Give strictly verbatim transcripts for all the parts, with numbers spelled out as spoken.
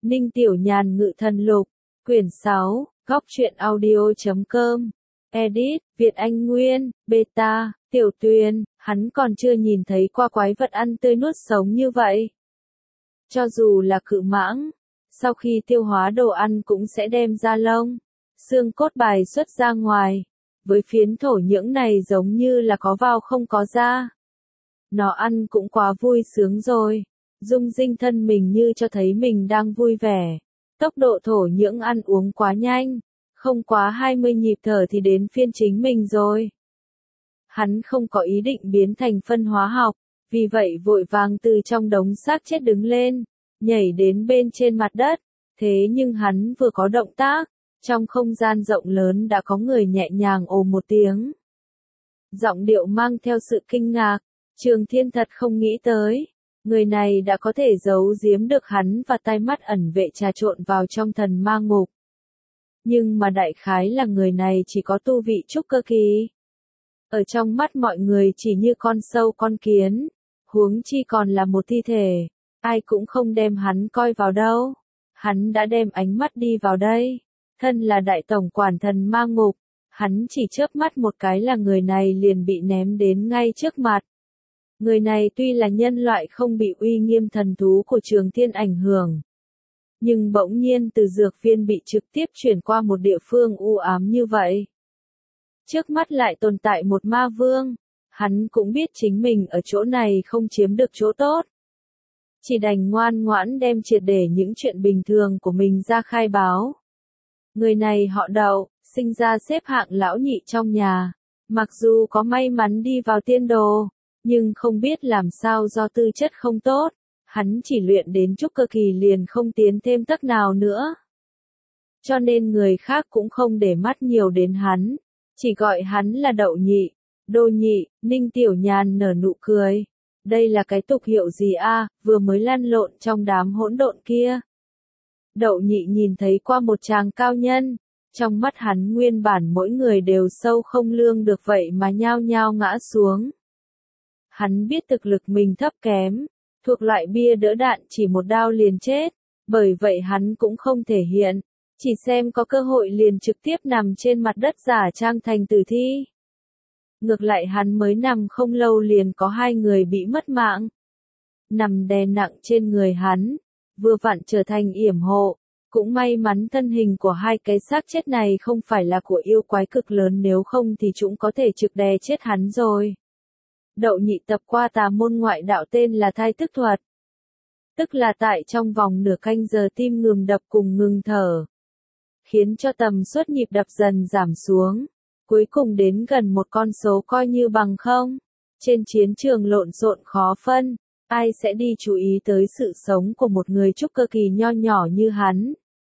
Ninh Tiểu Nhàn Ngự Thần Lục, quyển sáu, góc truyện audio.com, edit, Việt Anh Nguyên, beta, Tiểu Tuyền, hắn còn chưa nhìn thấy qua quái vật ăn tươi nuốt sống như vậy. Cho dù là cự mãng, sau khi tiêu hóa đồ ăn cũng sẽ đem da lông, xương cốt bài xuất ra ngoài. Với phiến thổ nhưỡng này giống như là có vào không có ra. Nó ăn cũng quá vui sướng rồi. Dung dinh thân mình như cho thấy mình đang vui vẻ. Tốc độ thổ nhưỡng ăn uống quá nhanh. Không quá hai mươi nhịp thở thì đến phiên chính mình rồi. Hắn không có ý định biến thành phân hóa học. Vì vậy vội vàng từ trong đống xác chết đứng lên. Nhảy đến bên trên mặt đất. Thế nhưng hắn vừa có động tác. Trong không gian rộng lớn đã có người nhẹ nhàng ồ một tiếng. Giọng điệu mang theo sự kinh ngạc. Trường Thiên thật không nghĩ tới. Người này đã có thể giấu giếm được hắn và tai mắt ẩn vệ trà trộn vào trong thần ma ngục. Nhưng mà đại khái là người này chỉ có tu vị trúc cơ kỳ. Ở trong mắt mọi người chỉ như con sâu con kiến. Huống chi còn là một thi thể. Ai cũng không đem hắn coi vào đâu. Hắn đã đem ánh mắt đi vào đây. Thân là đại tổng quản thần ma ngục, hắn chỉ chớp mắt một cái là người này liền bị ném đến ngay trước mặt. Người này tuy là nhân loại không bị uy nghiêm thần thú của Trường Thiên ảnh hưởng, nhưng bỗng nhiên từ dược viên bị trực tiếp chuyển qua một địa phương u ám như vậy. Trước mắt lại tồn tại một ma vương, hắn cũng biết chính mình ở chỗ này không chiếm được chỗ tốt. Chỉ đành ngoan ngoãn đem triệt để những chuyện bình thường của mình ra khai báo. Người này họ Đậu, sinh ra xếp hạng lão nhị trong nhà. Mặc dù có may mắn đi vào tiên đồ, nhưng không biết làm sao do tư chất không tốt, hắn chỉ luyện đến trúc cơ kỳ liền không tiến thêm tấc nào nữa. Cho nên người khác cũng không để mắt nhiều đến hắn, chỉ gọi hắn là Đậu nhị, Đô nhị. Ninh Tiểu Nhàn nở nụ cười. Đây là cái tục hiệu gì a, vừa mới lăn lộn trong đám hỗn độn kia. Đậu nhị nhìn thấy qua một chàng cao nhân, trong mắt hắn nguyên bản mỗi người đều sâu không lương được vậy mà nhao nhao ngã xuống. Hắn biết thực lực mình thấp kém, thuộc loại bia đỡ đạn chỉ một đao liền chết, bởi vậy hắn cũng không thể hiện, chỉ xem có cơ hội liền trực tiếp nằm trên mặt đất giả trang thành tử thi. Ngược lại hắn mới nằm không lâu liền có hai người bị mất mạng. Nằm đè nặng trên người hắn, vừa vặn trở thành yểm hộ, cũng may mắn thân hình của hai cái xác chết này không phải là của yêu quái cực lớn, nếu không thì chúng có thể trực đè chết hắn rồi. Đậu nhị tập qua tà môn ngoại đạo tên là thai tức thuật. Tức là tại trong vòng nửa canh giờ tim ngừng đập cùng ngừng thở. Khiến cho tầm suất nhịp đập dần giảm xuống. Cuối cùng đến gần một con số coi như bằng không. Trên chiến trường lộn xộn khó phân. Ai sẽ đi chú ý tới sự sống của một người trúc cơ kỳ nho nhỏ như hắn.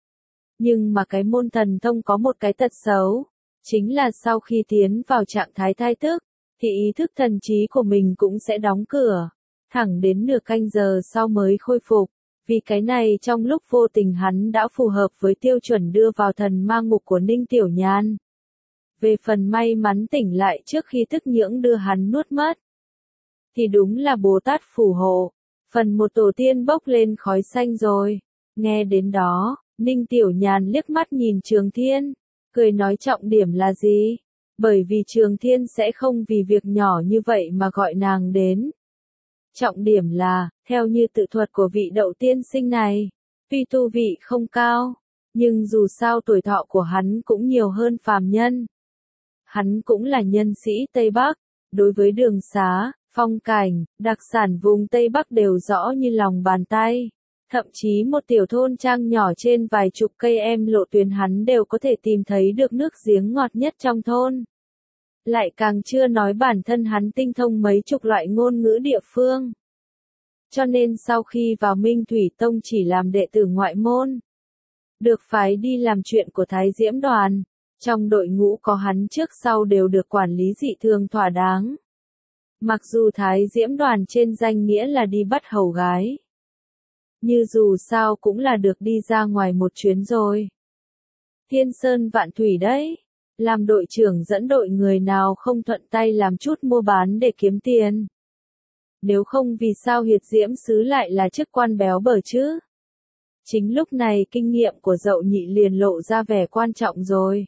Nhưng mà cái môn thần thông có một cái tật xấu. Chính là sau khi tiến vào trạng thái thai tức, thì ý thức thần trí của mình cũng sẽ đóng cửa. Thẳng đến nửa canh giờ sau mới khôi phục. Vì cái này trong lúc vô tình hắn đã phù hợp với tiêu chuẩn đưa vào thần ma ngục của Ninh Tiểu Nhàn. Về phần may mắn tỉnh lại trước khi tức nhưỡng đưa hắn nuốt mất. Thì đúng là Bồ Tát phù hộ. Phần một tổ tiên bốc lên khói xanh rồi. Nghe đến đó, Ninh Tiểu Nhàn liếc mắt nhìn Trường Thiên. Cười nói trọng điểm là gì? Bởi vì Trường Thiên sẽ không vì việc nhỏ như vậy mà gọi nàng đến. Trọng điểm là, theo như tự thuật của vị Đậu tiên sinh này, tuy tu vị không cao, nhưng dù sao tuổi thọ của hắn cũng nhiều hơn phàm nhân. Hắn cũng là nhân sĩ Tây Bắc, đối với đường xá, phong cảnh, đặc sản vùng Tây Bắc đều rõ như lòng bàn tay. Thậm chí một tiểu thôn trang nhỏ trên vài chục cây em lộ tuyến hắn đều có thể tìm thấy được nước giếng ngọt nhất trong thôn. Lại càng chưa nói bản thân hắn tinh thông mấy chục loại ngôn ngữ địa phương. Cho nên sau khi vào Minh Thủy Tông chỉ làm đệ tử ngoại môn. Được phái đi làm chuyện của Thái Diễm đoàn. Trong đội ngũ có hắn trước sau đều được quản lý dị thường thỏa đáng. Mặc dù Thái Diễm đoàn trên danh nghĩa là đi bắt hầu gái. Như dù sao cũng là được đi ra ngoài một chuyến rồi. Thiên Sơn vạn thủy đấy. Làm đội trưởng dẫn đội người nào không thuận tay làm chút mua bán để kiếm tiền. Nếu không vì sao Hiệt Diễm Sứ lại là chức quan béo bở chứ? Chính lúc này kinh nghiệm của Dậu Nhị liền lộ ra vẻ quan trọng rồi.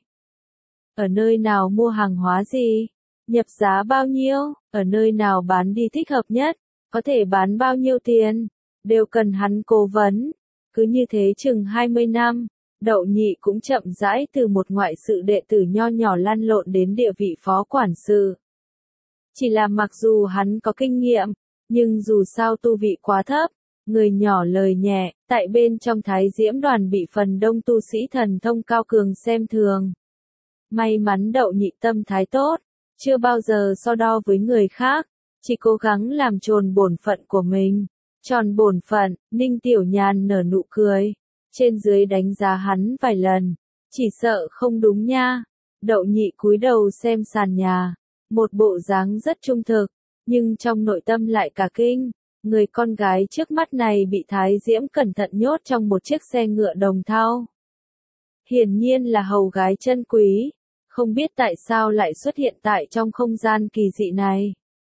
Ở nơi nào mua hàng hóa gì? Nhập giá bao nhiêu? Ở nơi nào bán đi thích hợp nhất? Có thể bán bao nhiêu tiền? Đều cần hắn cố vấn. Cứ như thế chừng hai mươi năm, Đậu Nhị cũng chậm rãi từ một ngoại sự đệ tử nho nhỏ lăn lộn đến địa vị phó quản sự. Chỉ là mặc dù hắn có kinh nghiệm, nhưng dù sao tu vị quá thấp, người nhỏ lời nhẹ, tại bên trong Thái Diễm đoàn bị phần đông tu sĩ thần thông cao cường xem thường. May mắn Đậu Nhị tâm thái tốt, chưa bao giờ so đo với người khác, chỉ cố gắng làm tròn bổn phận của mình. Tròn bổn phận, Ninh Tiểu Nhàn nở nụ cười, trên dưới đánh giá hắn vài lần, chỉ sợ không đúng nha. Đậu Nhị cúi đầu xem sàn nhà, một bộ dáng rất trung thực, nhưng trong nội tâm lại cả kinh, người con gái trước mắt này bị Thái Diễm cẩn thận nhốt trong một chiếc xe ngựa đồng thau. Hiển nhiên là hầu gái chân quý, không biết tại sao lại xuất hiện tại trong không gian kỳ dị này.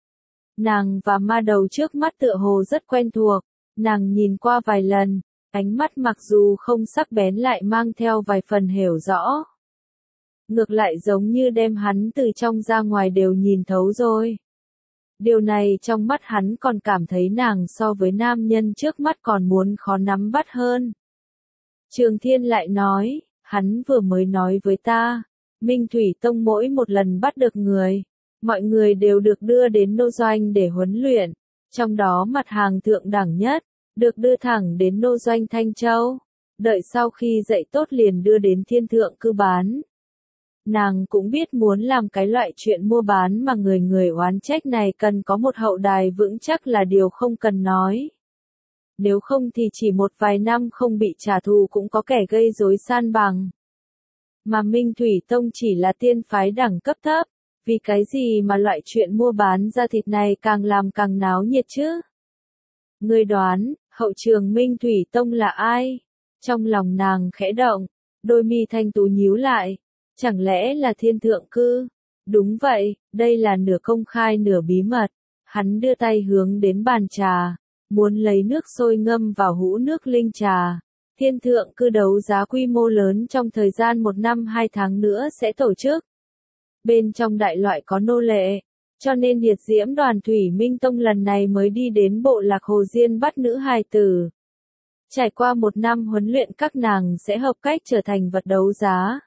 Nàng và ma đầu trước mắt tựa hồ rất quen thuộc, nàng nhìn qua vài lần, ánh mắt mặc dù không sắc bén lại mang theo vài phần hiểu rõ. Ngược lại giống như đem hắn từ trong ra ngoài đều nhìn thấu rồi. Điều này trong mắt hắn còn cảm thấy nàng so với nam nhân trước mắt còn muốn khó nắm bắt hơn. Trường Thiên lại nói, hắn vừa mới nói với ta, Minh Thủy Tông mỗi một lần bắt được người, mọi người đều được đưa đến nô doanh để huấn luyện, trong đó mặt hàng thượng đẳng nhất, được đưa thẳng đến nô doanh Thanh Châu, đợi sau khi dạy tốt liền đưa đến thiên thượng cư bán. Nàng cũng biết muốn làm cái loại chuyện mua bán mà người người oán trách này cần có một hậu đài vững chắc là điều không cần nói. Nếu không thì chỉ một vài năm không bị trả thù cũng có kẻ gây rối san bằng. Mà Minh Thủy Tông chỉ là tiên phái đẳng cấp thấp, vì cái gì mà loại chuyện mua bán da thịt này càng làm càng náo nhiệt chứ? Ngươi đoán, hậu trường Minh Thủy Tông là ai? Trong lòng nàng khẽ động, đôi mi thanh tú nhíu lại. Chẳng lẽ là thiên thượng cư? Đúng vậy, đây là nửa công khai nửa bí mật. Hắn đưa tay hướng đến bàn trà, muốn lấy nước sôi ngâm vào hũ nước linh trà. Thiên thượng cư đấu giá quy mô lớn trong thời gian một năm hai tháng nữa sẽ tổ chức. Bên trong đại loại có nô lệ, cho nên Điệt Diễm đoàn Thủy Minh Tông lần này mới đi đến bộ lạc Hồ Diên bắt nữ hài tử. Trải qua một năm huấn luyện các nàng sẽ hợp cách trở thành vật đấu giá.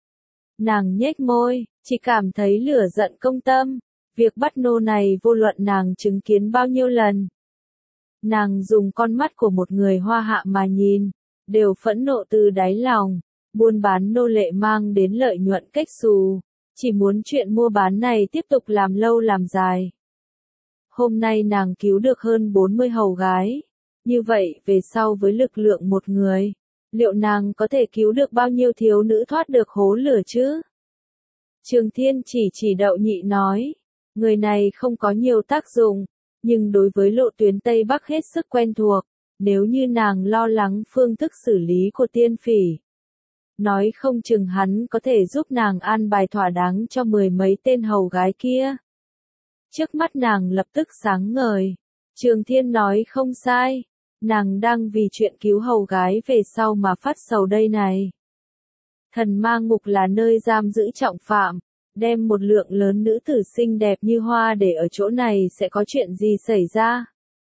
Nàng nhếch môi, chỉ cảm thấy lửa giận công tâm, việc bắt nô này vô luận nàng chứng kiến bao nhiêu lần. Nàng dùng con mắt của một người hoa hạ mà nhìn, đều phẫn nộ từ đáy lòng, buôn bán nô lệ mang đến lợi nhuận cách xù, chỉ muốn chuyện mua bán này tiếp tục làm lâu làm dài. Hôm nay nàng cứu được hơn bốn mươi hầu gái, như vậy về sau với lực lượng một người, liệu nàng có thể cứu được bao nhiêu thiếu nữ thoát được hố lửa chứ? Trường Thiên chỉ chỉ Đậu Nhị nói, người này không có nhiều tác dụng, nhưng đối với lộ tuyến Tây Bắc hết sức quen thuộc, nếu như nàng lo lắng phương thức xử lý của tiên phỉ. Nói không chừng hắn có thể giúp nàng an bài thỏa đáng cho mười mấy tên hầu gái kia. Trước mắt nàng lập tức sáng ngời, Trường Thiên nói không sai. Nàng đang vì chuyện cứu hầu gái về sau mà phát sầu đây này. Thần ma ngục là nơi giam giữ trọng phạm, đem một lượng lớn nữ tử xinh đẹp như hoa để ở chỗ này sẽ có chuyện gì xảy ra.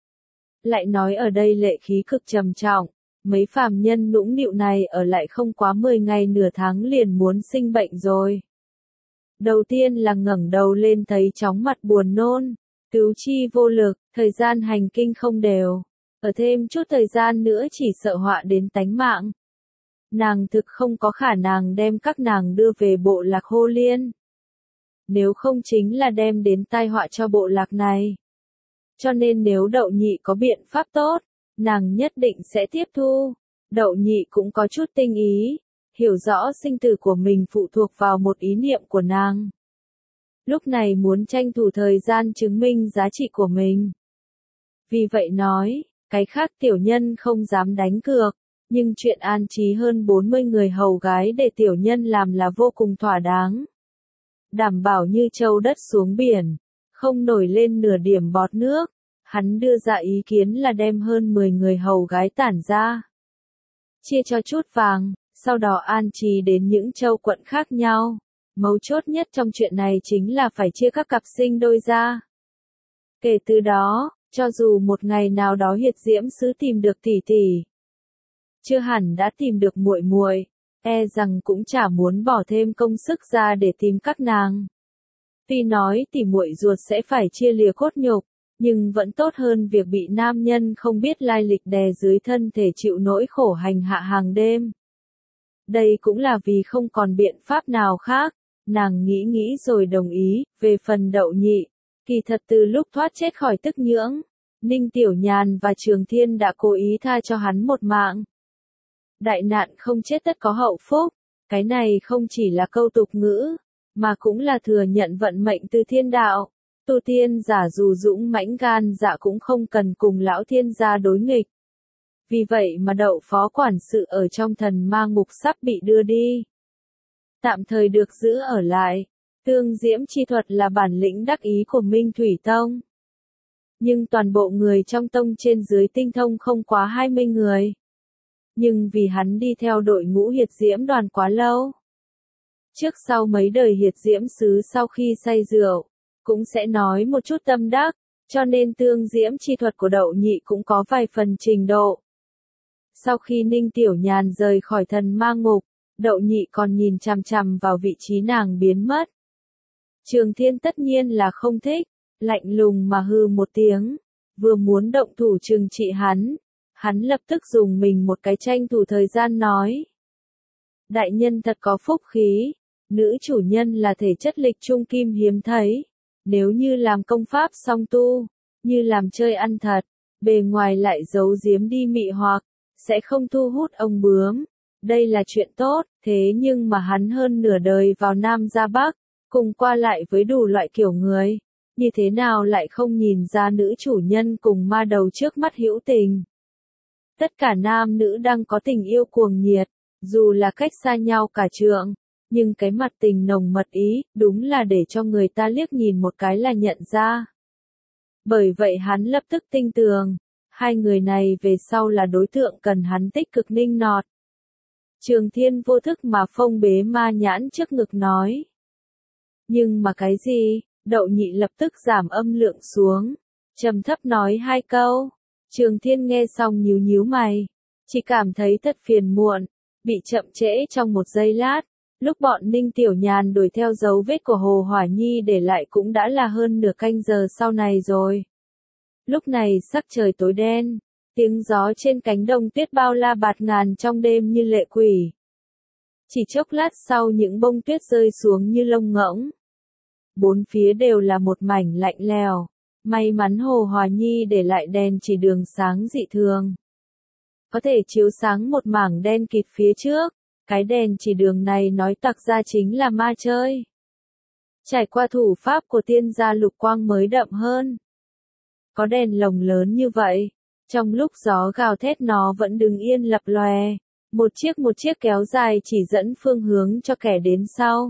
Lại nói ở đây lệ khí cực trầm trọng, mấy phàm nhân nũng nịu này ở lại không quá mười ngày nửa tháng liền muốn sinh bệnh rồi. Đầu tiên là ngẩng đầu lên thấy chóng mặt buồn nôn, tứ chi vô lực, thời gian hành kinh không đều. Ở thêm chút thời gian nữa chỉ sợ họa đến tánh mạng. Nàng thực không có khả năng đem các nàng đưa về bộ lạc Hô Liên. Nếu không chính là đem đến tai họa cho bộ lạc này. Cho nên nếu Đậu Nhị có biện pháp tốt, nàng nhất định sẽ tiếp thu. Đậu Nhị cũng có chút tinh ý, hiểu rõ sinh tử của mình phụ thuộc vào một ý niệm của nàng. Lúc này muốn tranh thủ thời gian chứng minh giá trị của mình. Vì vậy nói, cái khác tiểu nhân không dám đánh cược, nhưng chuyện an trí hơn bốn mươi người hầu gái để tiểu nhân làm là vô cùng thỏa đáng. Đảm bảo như châu đất xuống biển, không nổi lên nửa điểm bọt nước. Hắn đưa ra ý kiến là đem hơn mười người hầu gái tản ra. chia cho chút vàng, sau đó an trí đến những châu quận khác nhau. Mấu chốt nhất trong chuyện này chính là phải chia các cặp sinh đôi ra. Kể từ đó, cho dù một ngày nào đó Hiệt Diễm Sứ tìm được tỷ tỷ, chưa hẳn đã tìm được muội muội, e rằng cũng chả muốn bỏ thêm công sức ra để tìm các nàng. Tuy nói tỷ muội ruột sẽ phải chia lìa cốt nhục, nhưng vẫn tốt hơn việc bị nam nhân không biết lai lịch đè dưới thân thể chịu nỗi khổ hành hạ hàng đêm. Đây cũng là vì không còn biện pháp nào khác, nàng nghĩ nghĩ rồi đồng ý. Về phần Đậu Nhị, kỳ thật từ lúc thoát chết khỏi tức nhưỡng, Ninh Tiểu Nhàn và Trường Thiên đã cố ý tha cho hắn một mạng. Đại nạn không chết tất có hậu phúc, cái này không chỉ là câu tục ngữ, mà cũng là thừa nhận vận mệnh từ thiên đạo. Tu tiên giả dù dũng mãnh gan dạ cũng không cần cùng lão thiên gia đối nghịch. Vì vậy mà Đậu phó quản sự ở trong thần ma ngục sắp bị đưa đi. Tạm thời được giữ ở lại, tương diễm chi thuật là bản lĩnh đắc ý của Minh Thủy Tông. Nhưng toàn bộ người trong tông trên dưới tinh thông không quá hai mươi người. Nhưng vì hắn đi theo đội ngũ Hiệt Diễm đoàn quá lâu. Trước sau mấy đời Hiệt Diễm Sứ sau khi say rượu, cũng sẽ nói một chút tâm đắc, cho nên tương diễm chi thuật của Đậu Nhị cũng có vài phần trình độ. Sau khi Ninh Tiểu Nhàn rời khỏi thần ma ngục, Đậu Nhị còn nhìn chằm chằm vào vị trí nàng biến mất. Trường Thiên tất nhiên là không thích, lạnh lùng mà hừ một tiếng, vừa muốn động thủ trừng trị hắn, hắn lập tức dùng mình một cái tranh thủ thời gian nói. Đại nhân thật có phúc khí, nữ chủ nhân là thể chất lịch trung kim hiếm thấy, nếu như làm công pháp song tu, như làm chơi ăn thật, bề ngoài lại giấu giếm đi mị hoặc, sẽ không thu hút ông bướm. Đây là chuyện tốt, thế nhưng mà hắn hơn nửa đời vào Nam ra Bắc, cùng qua lại với đủ loại kiểu người, như thế nào lại không nhìn ra nữ chủ nhân cùng ma đầu trước mắt hữu tình. Tất cả nam nữ đang có tình yêu cuồng nhiệt, dù là cách xa nhau cả trượng, nhưng cái mặt tình nồng mật ý, đúng là để cho người ta liếc nhìn một cái là nhận ra. Bởi vậy hắn lập tức tinh tường, hai người này về sau là đối tượng cần hắn tích cực ninh nọt. Trường Thiên vô thức mà phong bế ma nhãn trước ngực nói. Nhưng mà cái gì? Đậu Nhị lập tức giảm âm lượng xuống, trầm thấp nói hai câu. Trường Thiên nghe xong nhíu nhíu mày, chỉ cảm thấy thật phiền muộn, bị chậm trễ trong một giây lát. Lúc bọn Ninh Tiểu Nhàn đuổi theo dấu vết của Hồ Hỏa Nhi để lại cũng đã là hơn nửa canh giờ sau này rồi. Lúc này sắc trời tối đen, tiếng gió trên cánh đồng tuyết bao la bạt ngàn trong đêm như lệ quỷ. Chỉ chốc lát sau những bông tuyết rơi xuống như lông ngỗng. Bốn phía đều là một mảnh lạnh lèo. May mắn Hồ Hòa Nhi để lại đèn chỉ đường sáng dị thường. Có thể chiếu sáng một mảng đen kịt phía trước. Cái đèn chỉ đường này nói tặc ra chính là ma chơi. Trải qua thủ pháp của tiên gia lục quang mới đậm hơn. Có đèn lồng lớn như vậy, trong lúc gió gào thét nó vẫn đứng yên lập lòe. Một chiếc một chiếc kéo dài chỉ dẫn phương hướng cho kẻ đến sau.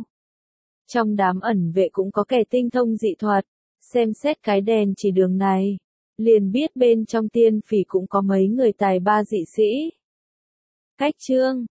Trong đám ẩn vệ cũng có kẻ tinh thông dị thuật, xem xét cái đèn chỉ đường này, liền biết bên trong tiên phỉ cũng có mấy người tài ba dị sĩ. Cách chương